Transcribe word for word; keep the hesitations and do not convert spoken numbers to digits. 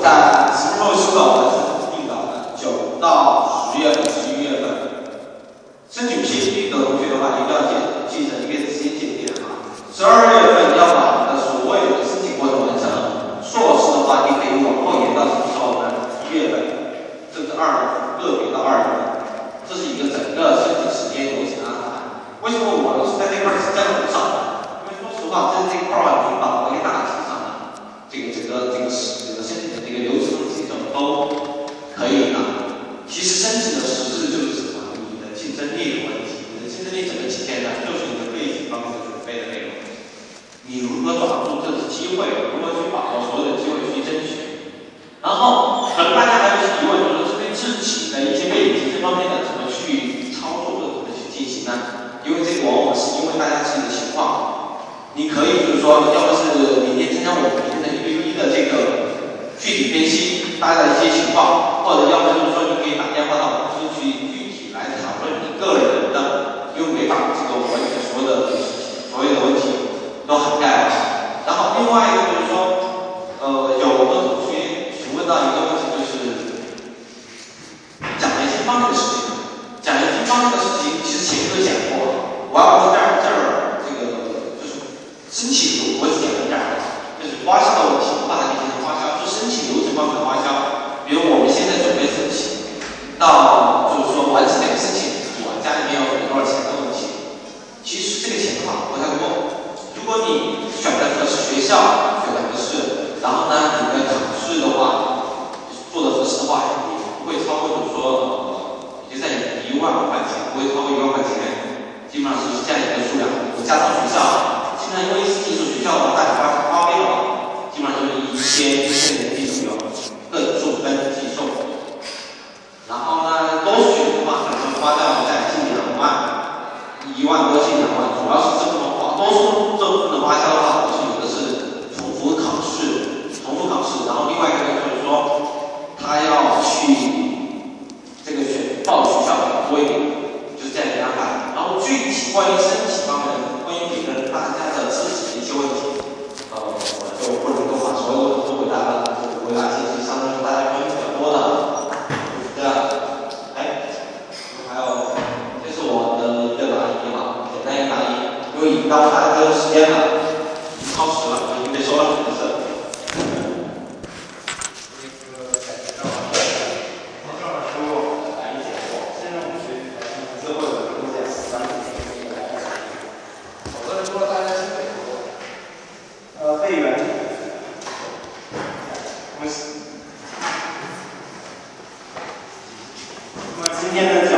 但什么时候修稿呢？是定稿的，九到十月份、十一月份。申请 P H D 的同学的话，一定要记记着一个时间节点啊。十二月份要把你的所有的申请过程完成。硕士的话，你可以往后延到什么时候呢？一月份，甚至二个别到二月份。这是一个整个申请时间流程安排。为什么我是在这块是在很少的？因为说实话，在这一块儿已经把一个大体上的这个整个这个这个申请的这个流程节奏都可以了。其实申请的实质就是什么？你的竞争力的问题。你的竞争力怎么体现呢？就是你的背景方面的准备的内容。你如何抓住这次机会？如何去把握所有的机会去争取？然后，可能大家还有一些疑问，就是针对自己的一些背景这方面的怎么去操作的，怎么去进行呢？因为这个往往是因为大家自己的情况，你可以就是说，要么是明天参加我们明天的一对一的这个具体分析大家的一些情况，或者要么就是说你可以打电话到公司去具体来讨论你个人的，因为没把这个完全所有的所有的问题都涵盖了。然后另外一个就是说，呃，有的同学询问到一个问题，就是奖学金方面的事情。奖学金方面的事情，其实前面都讲过了。我要不在这儿这个就是申请，我只讲一点儿，就是花销的问题，把它理解成花销，就申请流程方面的花销。比如我们现在准备申请，到就是说完成这个申请，我家里面要给多少钱的问题。其实这个钱的话不太多。如果你选的合适学校，选的合适，然后呢，你的考试的话做的合适的话，也不会超过就是说，也就在一万块钱，不会超过一万块钱，基本上是这样一个数量。加上学校，基本上因为是技术学校的话，大家花花费的话，基本上就是一千一千人民币左右，个数跟计数。然后呢，多数学生的话，可能花掉在近两万，一万多近两万，主要是这部分花。多数这部分的花销的话，就是有的是重复考试，重复考试，然后另外一个呢，就是说他要去这个选报学校比较多一点，就是这样一个安排。然后具体关于申请方面，关于每个人大家的自己的一些问题，呃，我就不能够把所有的都回答了，回答信息相当于大家关于比较多的，对吧？哎，还有这是我的一个答疑哈，简单一个答疑。因为已经到大家的时间了，已经超时了，我已经被收了粉丝。呃，备员，我是，那么今天的。